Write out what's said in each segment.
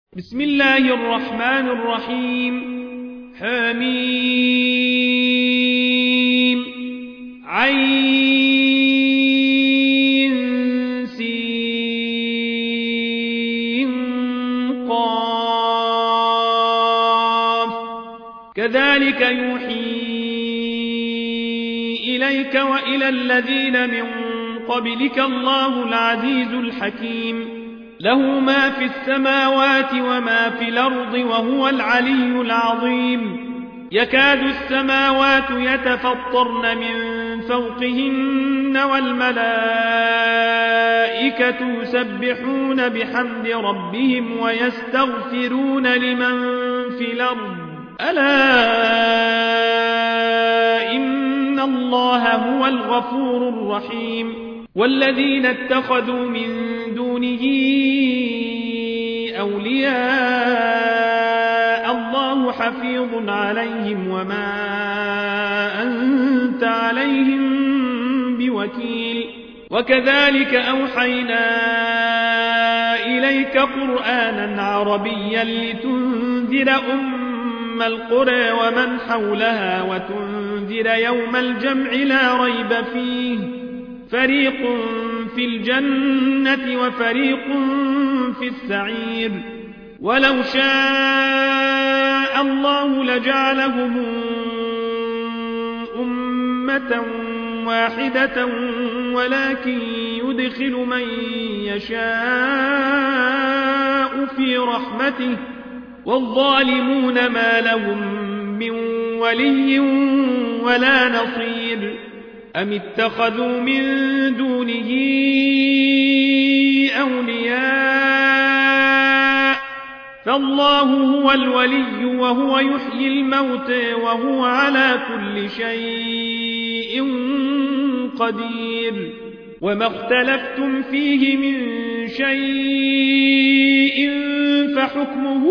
بسم الله الرحمن الرحيم حميم عين سين قاف كذلك يوحي إليك وإلى الذين من قبلك الله العزيز الحكيم له ما في السماوات وما في الأرض وهو العلي العظيم يكاد السماوات يتفطرن من فوقهن والملائكة يسبحون بحمد ربهم ويستغفرون لمن في الأرض ألا إن الله هو الغفور الرحيم والذين اتخذوا من دونه أولياء الله حفيظ عليهم وما أنت عليهم بوكيل وكذلك أوحينا إليك قرآنا عربيا لتنذر أم القرى ومن حولها وتنذر يوم الجمع لا ريب فيه فريق في الجنة وفريق في السعير ولو شاء الله لجعلهم أمة واحدة ولكن يدخل من يشاء في رحمته والظالمون ما لهم من ولي ولا نصير أم اتخذوا من دونه أولياء فالله هو الولي وهو يحيي الموتى وهو على كل شيء قدير وما اختلفتم فيه من شيء فحكمه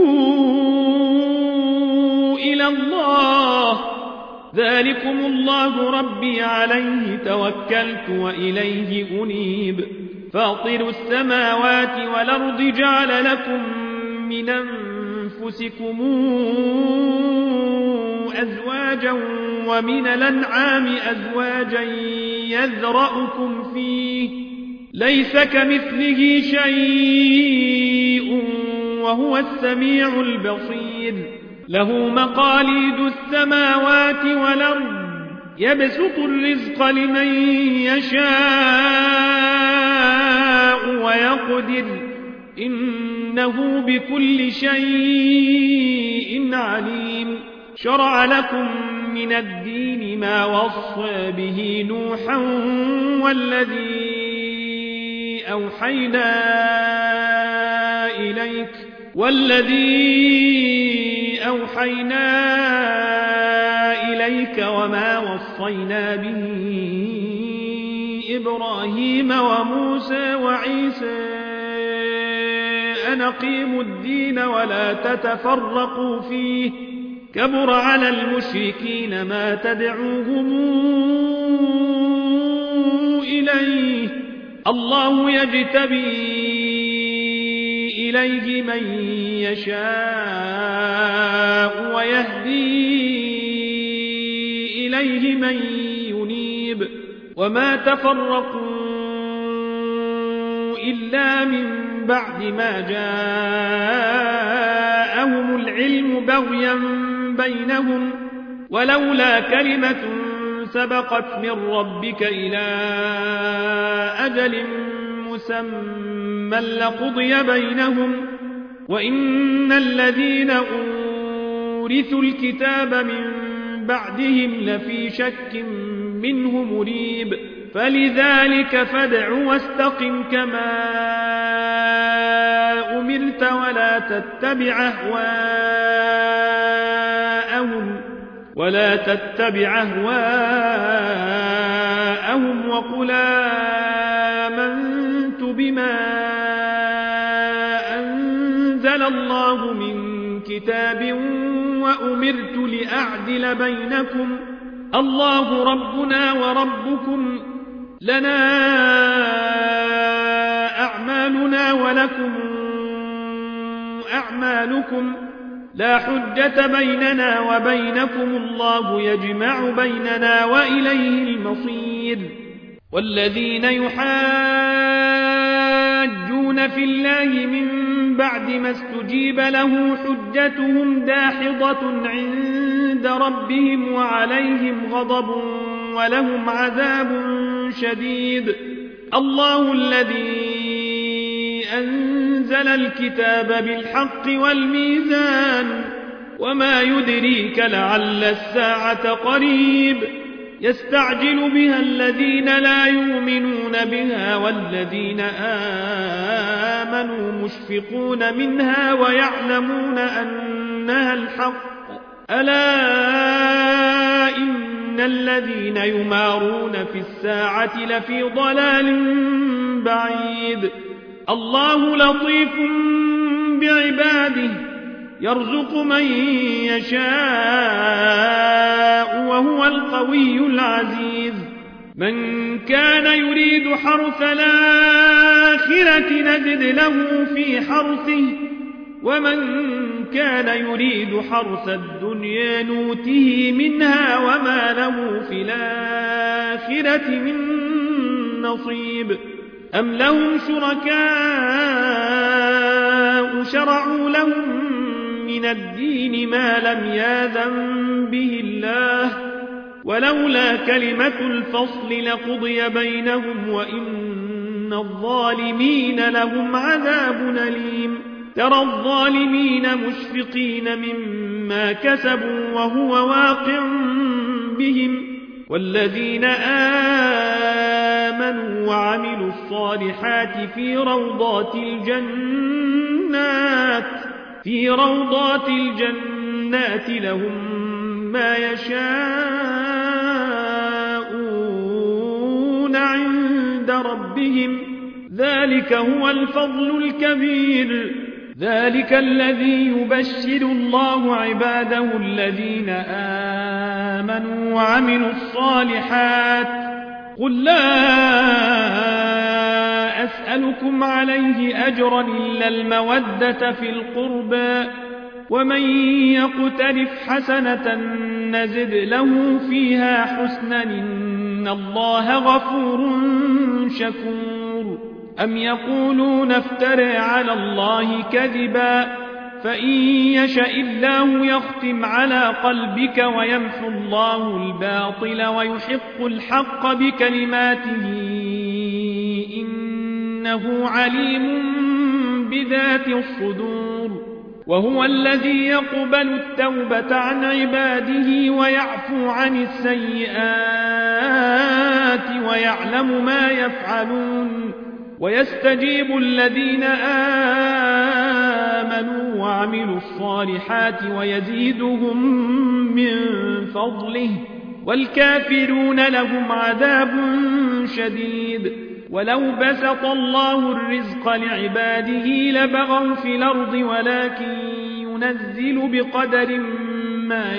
إلى الله ذلكم الله ربي عليه توكلت وإليه أنيب فاطر السماوات والأرض جعل لكم من أنفسكم أزواجا ومن الأنعام أزواجا يذرأكم فيه ليس كمثله شيء وهو السميع البصير له مقاليد السماوات والأرض يبسط الرزق لمن يشاء ويقدر إنه بكل شيء عليم شرع لكم من الدين ما وصى به نوحا والذي أوحينا إليك وما وصينا به إبراهيم وموسى وعيسى أن أقيموا الدين ولا تتفرقوا فيه كبر على المشركين ما تدعوهم إليه الله يجتبي إليه من يشاء ويهدي إليه من ينيب وما تفرقوا إلا من بعد ما جاءهم العلم بغيا بينهم ولولا كلمة سبقت من ربك إلى أجل مسمى لقضي بينهم وإن الذين أورثوا الكتاب من بعدهم لفي شك منه مريب فلذلك فادع واستقم كما أمرت ولا تتبع أهواءهم وقل آمنت بما أنزل الله من كتاب وأمرت لأعدل بينكم الله ربنا وربكم لنا أعمالنا ولكم أعمالكم لا حجة بيننا وبينكم الله يجمع بيننا وإليه المصير والذين يحاجون في الله من بعد ما استجيب له حجتهم داحضة عند ربهم وعليهم غضب ولهم عذاب شديد الله الذي أنزل الكتاب بالحق والميزان وما يدريك لعل الساعة قريب يستعجل بها الذين لا يؤمنون بها والذين آمنوا مشفقون منها ويعلمون أنها الحق ألا إن الذين يمارون في الساعة لفي ضلال بعيد الله لطيف بعباده يرزق من يشاء وهو القوي العزيز من كان يريد حرث الآخرة نزد له في حرثه ومن كان يريد حرث الدنيا نوته منها وما له في الآخرة من نصيب أم لهم شركاء شرعوا لهم من الدين ما لم يأذن به الله ولولا كلمة الفصل لقضي بينهم وإن الظالمين لهم عذاب أليم ترى الظالمين مشفقين مما كسبوا وهو واقع بهم والذين آمنوا وعملوا الصالحات في روضات الجنات لهم ما يشاءون عند ربهم ذلك هو الفضل الكبير ذلك الذي يبشر الله عباده الذين آمنوا وعملوا الصالحات قل لا أسألكم عليه أجرا إلا المودة في القربى ومن يقترف حسنة نزد له فيها حسنا إن الله غفور شكور أم يقولون افترى على الله كذبا فإن يشاء الله يختم على قلبك ويمحو الله الباطل ويحق الحق بكلماته إنه عليم بذات الصدور وهو الذي يقبل التوبة عن عباده ويعفو عن السيئات ويعلم ما يفعلون ويستجيب الذين آمنوا وعملوا الصالحات ويزيدهم من فضله والكافرون لهم عذاب شديد ولو بسط الله الرزق لعباده لبغوا في الأرض ولكن ينزل بقدر ما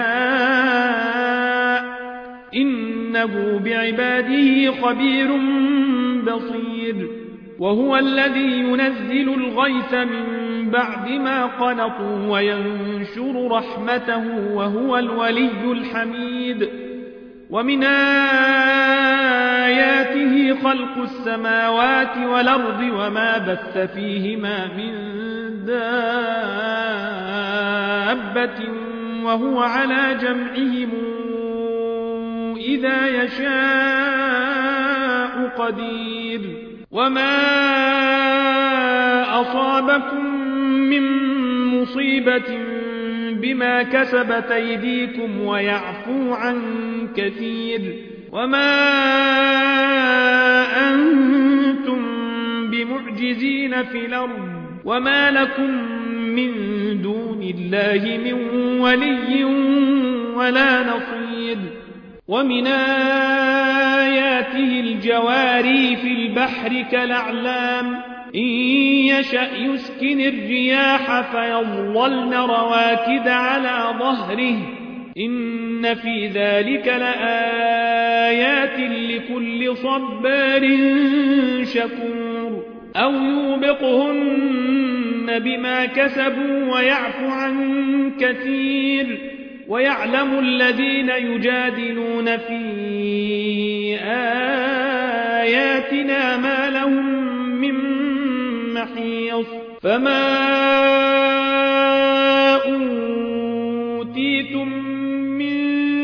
يشاء إنه بعباده خبير بصير وهو الذي ينزل الغيث من بعد ما قنطوا وينشر رحمته وهو الولي الحميد ومن آياته خلق السماوات والأرض وما بث فيهما من دابة وهو على جمعهم إذا يشاء قدير وما أصابكم من مصيبة بما كسبت أيديكم ويعفو عن كثير وما أنتم بمعجزين في الأرض وما لكم من دون الله من ولي ولا نصير ومن آياته الجواري في البحر كالأعلام إن يشأ يسكن الرياح فيظللن رواكد على ظهره إن في ذلك لآيات لكل صبار شكور أو يوبقهن بما كسبوا ويعفو عن كثير ويعلم الذين يجادلون في آياتنا ما لهم من محيص فما أوتيتم من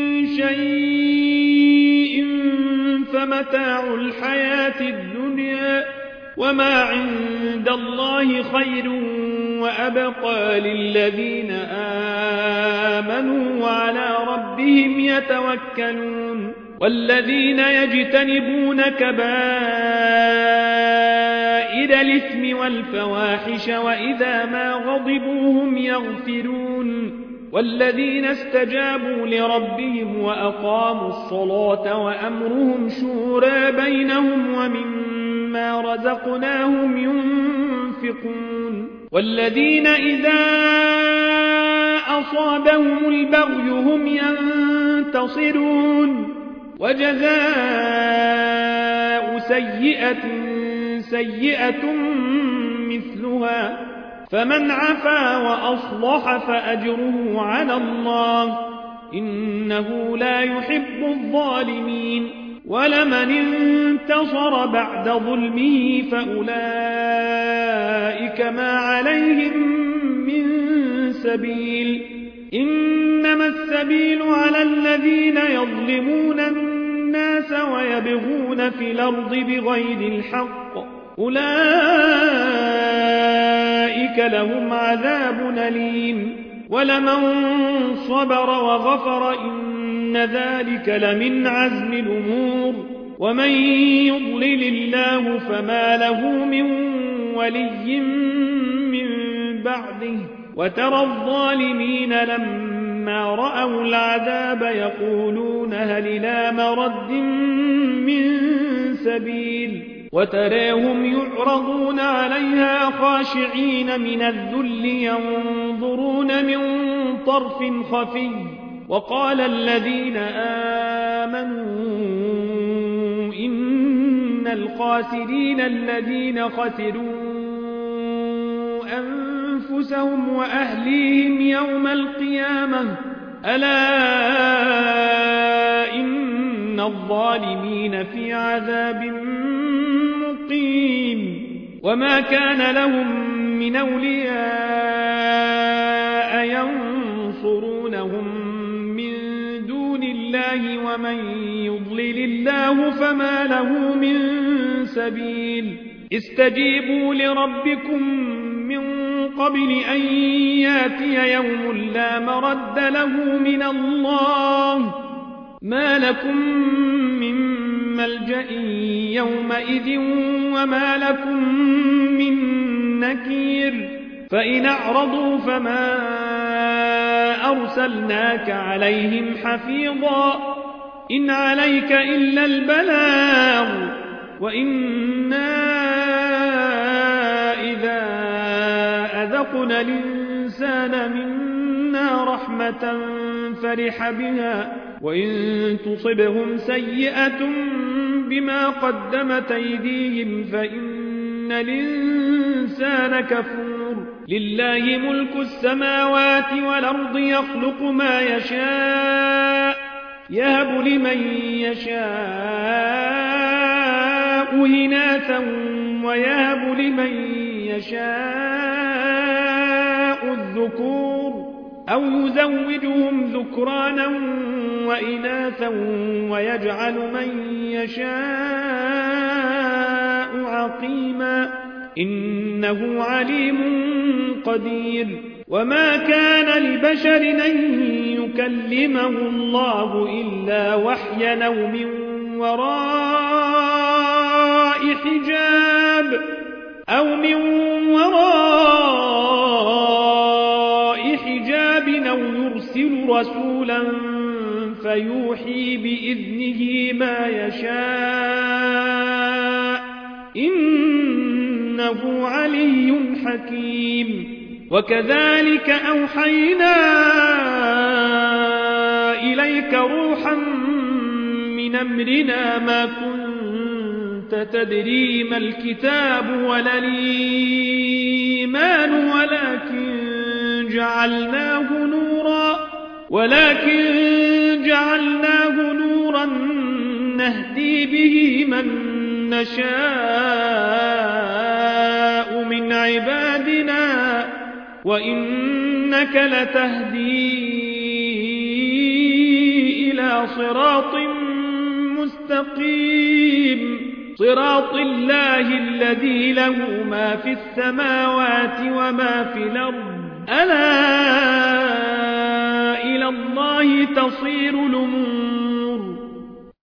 شيء فمتاع الحياة الدنيا وما عند الله خير وأبقى للذين آمنوا وعلى ربهم يتوكلون والذين يجتنبون كبائر الإثم والفواحش وإذا ما غضبوا هم يغفرون والذين استجابوا لربهم وأقاموا الصلاة وأمرهم شورى بينهم ومما رزقناهم ينفقون والذين إذا أصابهم البغي هم ينتصرون وجزاء سيئة سيئة مثلها فمن عفا وأصلح فأجره على الله إنه لا يحب الظالمين ولمن انتصر بعد ظلمه فأولئك ما عليهم من سبيل إنما السبيل على الذين يظلمون الناس ويبغون في الأرض بغير الحق أولئك لهم عذاب أليم ولمن صبر وغفر إن ذلك لمن عزم الأمور ومن يضلل الله فما له من ولي من بعده وترى الظالمين لما رأوا العذاب يقولون هل إلى مرد من سبيل وتراهم يعرضون عليها خاشعين من الذل ينظرون من طرف خفي وقال الذين آمنوا إن الخاسرين الذين خسروا أنفسهم وأهليهم يوم القيامة ألا إن الظالمين في عذاب مقيم وما كان لهم من أولياء ينصرونهم من دون الله ومن يضلل الله فما له من سبيل استجيبوا لربكم من قبل أن ياتي يوم لا مرد له من الله ما لكم من ملجأ يومئذ وما لكم من نكير فإن أعرضوا فما أرسلناك عليهم حفيظا إن عليك إلا البلاغ وإنا إذا أذقنا الإنسان منا رحمة فرح بها وإن تصبهم سيئة بما قدمت أيديهم فإن الإنسان كفور لله ملك السماوات والأرض يخلق ما يشاء يهب لمن يشاء إناثا ويهب لمن يشاء الذكور أو يزوجهم ذكرانا وإناثا ويجعل من يشاء عقيما إنه عليم قدير وما كان لبشر أن يكلمه الله إلا وحيا أو من وراء حجاب أو من وراء حجاب أو يرسل رسولا فيوحي بإذنه ما يشاء إنه علي حكيم وكذلك أوحينا إليك روحا من أمرنا ما كنت تدري ما الكتاب ولا الإيمان الإيمان ولكن جعلناه نورا نهدي به من نشاء من عبادنا وإنك لتهدي إلى صراط مستقيم صراط الله الذي له ما في السماوات وما في الأرض ألا إلى الله تصير الأمور